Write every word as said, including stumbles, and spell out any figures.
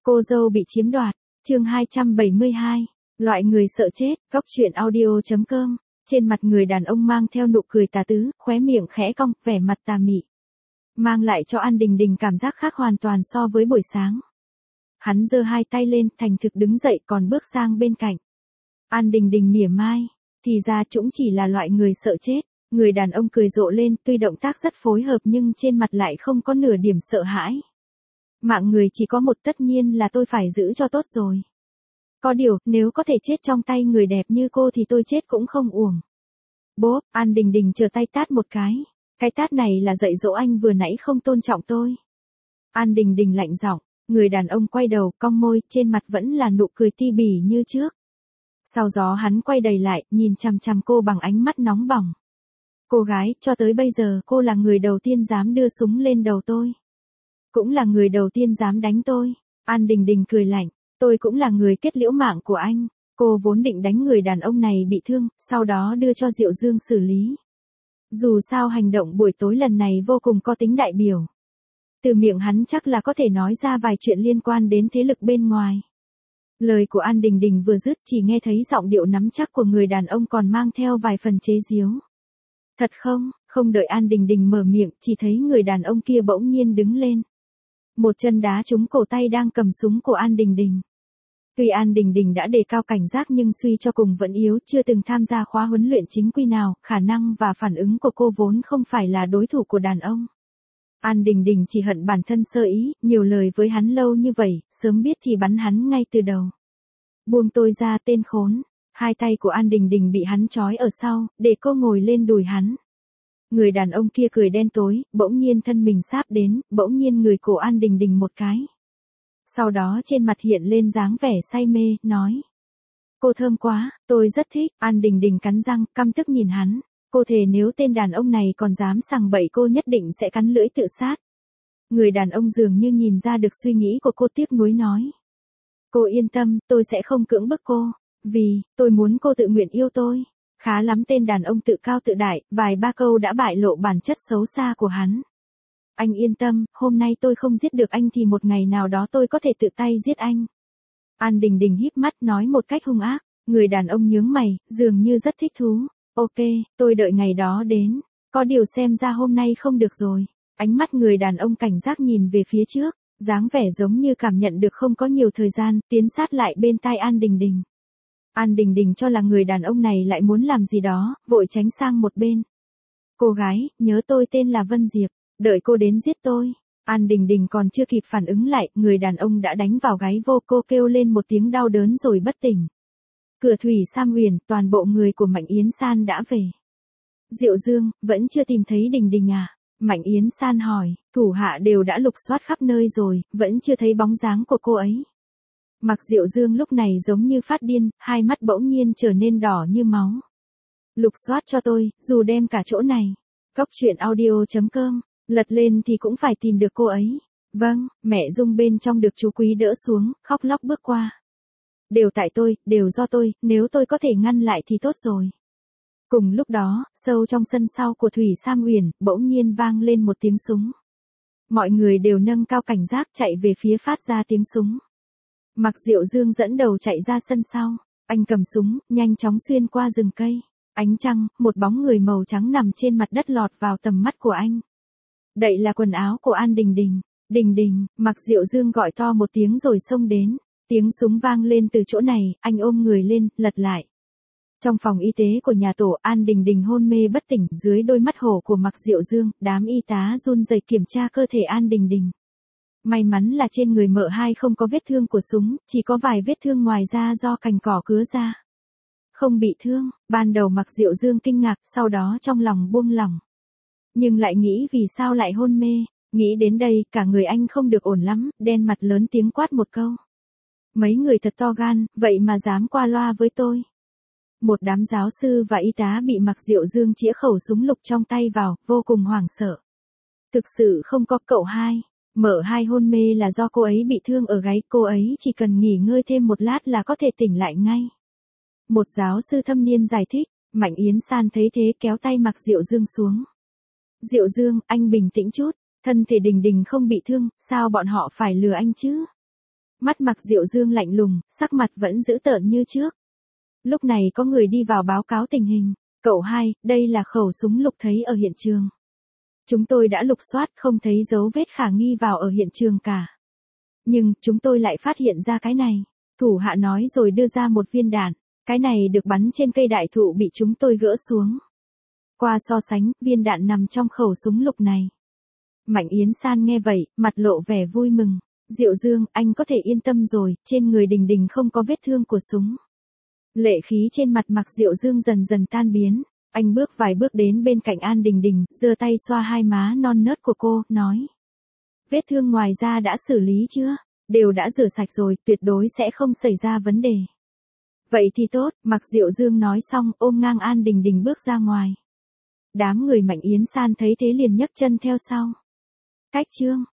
Cô dâu bị chiếm đoạt, chương hai trăm bảy mươi hai, loại người sợ chết, góc truyện audio.com, trên mặt người đàn ông mang theo nụ cười tà tứ, khóe miệng khẽ cong, vẻ mặt tà mị. Mang lại cho An Đình Đình cảm giác khác hoàn toàn so với buổi sáng. Hắn giơ hai tay lên, thành thực đứng dậy còn bước sang bên cạnh. An Đình Đình mỉa mai, thì ra chúng chỉ là loại người sợ chết. Người đàn ông cười rộ lên, tuy động tác rất phối hợp nhưng trên mặt lại không có nửa điểm sợ hãi. Mạng người chỉ có một, tất nhiên là tôi phải giữ cho tốt rồi. Có điều, nếu có thể chết trong tay người đẹp như cô thì tôi chết cũng không uổng. Bốp, An Đình Đình chừa tay tát một cái. Cái tát này là dạy dỗ anh vừa nãy không tôn trọng tôi. An Đình Đình lạnh giọng, người đàn ông quay đầu, cong môi, trên mặt vẫn là nụ cười ti bỉ như trước. Sau đó hắn quay đầy lại, nhìn chằm chằm cô bằng ánh mắt nóng bỏng. Cô gái, cho tới bây giờ cô là người đầu tiên dám đưa súng lên đầu tôi. Cũng là người đầu tiên dám đánh tôi. An Đình Đình cười lạnh, tôi cũng là người kết liễu mạng của anh. Cô vốn định đánh người đàn ông này bị thương, sau đó đưa cho Diệu Dương xử lý. Dù sao hành động buổi tối lần này vô cùng có tính đại biểu. Từ miệng hắn chắc là có thể nói ra vài chuyện liên quan đến thế lực bên ngoài. Lời của An Đình Đình vừa dứt chỉ nghe thấy giọng điệu nắm chắc của người đàn ông còn mang theo vài phần chế giễu. Thật không, không đợi An Đình Đình mở miệng, chỉ thấy người đàn ông kia bỗng nhiên đứng lên. Một chân đá trúng cổ tay đang cầm súng của An Đình Đình. Tuy An Đình Đình đã đề cao cảnh giác nhưng suy cho cùng vẫn yếu, chưa từng tham gia khóa huấn luyện chính quy nào, khả năng và phản ứng của cô vốn không phải là đối thủ của đàn ông. An Đình Đình chỉ hận bản thân sơ ý, nhiều lời với hắn lâu như vậy, sớm biết thì bắn hắn ngay từ đầu. Buông tôi ra, tên khốn. Hai tay của An Đình Đình bị hắn trói ở sau, để cô ngồi lên đùi hắn. Người đàn ông kia cười đen tối, bỗng nhiên thân mình sáp đến, bỗng nhiên người cổ An Đình Đình một cái. Sau đó trên mặt hiện lên dáng vẻ say mê, nói. Cô thơm quá, tôi rất thích. An Đình Đình cắn răng, căm tức nhìn hắn. Cô thề nếu tên đàn ông này còn dám sằng bậy cô nhất định sẽ cắn lưỡi tự sát. Người đàn ông dường như nhìn ra được suy nghĩ của cô, tiếc nuối nói. Cô yên tâm, tôi sẽ không cưỡng bức cô. Vì, tôi muốn cô tự nguyện yêu tôi. Khá lắm, tên đàn ông tự cao tự đại, vài ba câu đã bại lộ bản chất xấu xa của hắn. Anh yên tâm, hôm nay tôi không giết được anh thì một ngày nào đó tôi có thể tự tay giết anh. An Đình Đình híp mắt nói một cách hung ác, người đàn ông nhướng mày, dường như rất thích thú. Ok, tôi đợi ngày đó đến, có điều xem ra hôm nay không được rồi. Ánh mắt người đàn ông cảnh giác nhìn về phía trước, dáng vẻ giống như cảm nhận được không có nhiều thời gian, tiến sát lại bên tai An Đình Đình. An Đình Đình cho là người đàn ông này lại muốn làm gì đó, vội tránh sang một bên. Cô gái, nhớ tôi tên là Vân Diệp, đợi cô đến giết tôi. An Đình Đình còn chưa kịp phản ứng lại, người đàn ông đã đánh vào gáy vô, cô kêu lên một tiếng đau đớn rồi bất tỉnh. Cửa thủy Sam Huyền, toàn bộ người của Mạnh Yến San đã về. Diệu Dương, vẫn chưa tìm thấy Đình Đình à? Mạnh Yến San hỏi, thủ hạ đều đã lục soát khắp nơi rồi, vẫn chưa thấy bóng dáng của cô ấy. Mặc Diệu Dương lúc này giống như phát điên, hai mắt bỗng nhiên trở nên đỏ như máu. Lục soát cho tôi, dù đem cả chỗ này. Góc truyện audio.com, lật lên thì cũng phải tìm được cô ấy. Vâng, mẹ Dung bên trong được chú Quý đỡ xuống, khóc lóc bước qua. Đều tại tôi, đều do tôi, nếu tôi có thể ngăn lại thì tốt rồi. Cùng lúc đó, sâu trong sân sau của Thủy Sam Huyền, bỗng nhiên vang lên một tiếng súng. Mọi người đều nâng cao cảnh giác chạy về phía phát ra tiếng súng. Mặc Diệu Dương dẫn đầu chạy ra sân sau, anh cầm súng, nhanh chóng xuyên qua rừng cây. Ánh trăng, một bóng người màu trắng nằm trên mặt đất lọt vào tầm mắt của anh. Đậy là quần áo của An Đình Đình. Đình Đình, Mặc Diệu Dương gọi to một tiếng rồi xông đến. Tiếng súng vang lên từ chỗ này, anh ôm người lên, lật lại. Trong phòng y tế của nhà tổ, An Đình Đình hôn mê bất tỉnh, dưới đôi mắt hổ của Mặc Diệu Dương, đám y tá run rẩy kiểm tra cơ thể An Đình Đình. May mắn là trên người mợ hai không có vết thương của súng, chỉ có vài vết thương ngoài da do cành cỏ cứa ra. Không bị thương, ban đầu Mặc Diệu Dương kinh ngạc, sau đó trong lòng buông lỏng. Nhưng lại nghĩ vì sao lại hôn mê, nghĩ đến đây, cả người anh không được ổn lắm, đen mặt lớn tiếng quát một câu. Mấy người thật to gan, vậy mà dám qua loa với tôi. Một đám giáo sư và y tá bị Mặc Diệu Dương chĩa khẩu súng lục trong tay vào, vô cùng hoảng sợ. Thực sự không có cậu hai. Mợ hai hôn mê là do cô ấy bị thương ở gáy, cô ấy chỉ cần nghỉ ngơi thêm một lát là có thể tỉnh lại ngay. Một giáo sư thâm niên giải thích, Mạnh Yến San thấy thế kéo tay Mặc Diệu Dương xuống. Diệu Dương, anh bình tĩnh chút, thân thể Đình Đình không bị thương, sao bọn họ phải lừa anh chứ? Mắt Mạc Diệu Dương lạnh lùng, sắc mặt vẫn dữ tợn như trước. Lúc này có người đi vào báo cáo tình hình. Cậu hai, đây là khẩu súng lục thấy ở hiện trường. Chúng tôi đã lục soát không thấy dấu vết khả nghi vào ở hiện trường cả. Nhưng, chúng tôi lại phát hiện ra cái này. Thủ hạ nói rồi đưa ra một viên đạn. Cái này được bắn trên cây đại thụ bị chúng tôi gỡ xuống. Qua so sánh, viên đạn nằm trong khẩu súng lục này. Mạnh Yến San nghe vậy, mặt lộ vẻ vui mừng. Diệu Dương, anh có thể yên tâm rồi, trên người Đình Đình không có vết thương của súng. Lệ khí trên mặt Mạc Diệu Dương dần dần tan biến. Anh bước vài bước đến bên cạnh An Đình Đình, giơ tay xoa hai má non nớt của cô, nói. Vết thương ngoài da đã xử lý chưa? Đều đã rửa sạch rồi, tuyệt đối sẽ không xảy ra vấn đề. Vậy thì tốt, Mạc Diệu Dương nói xong, ôm ngang An Đình Đình bước ra ngoài. Đám người Mạnh Yến San thấy thế liền nhấc chân theo sau. Cách chương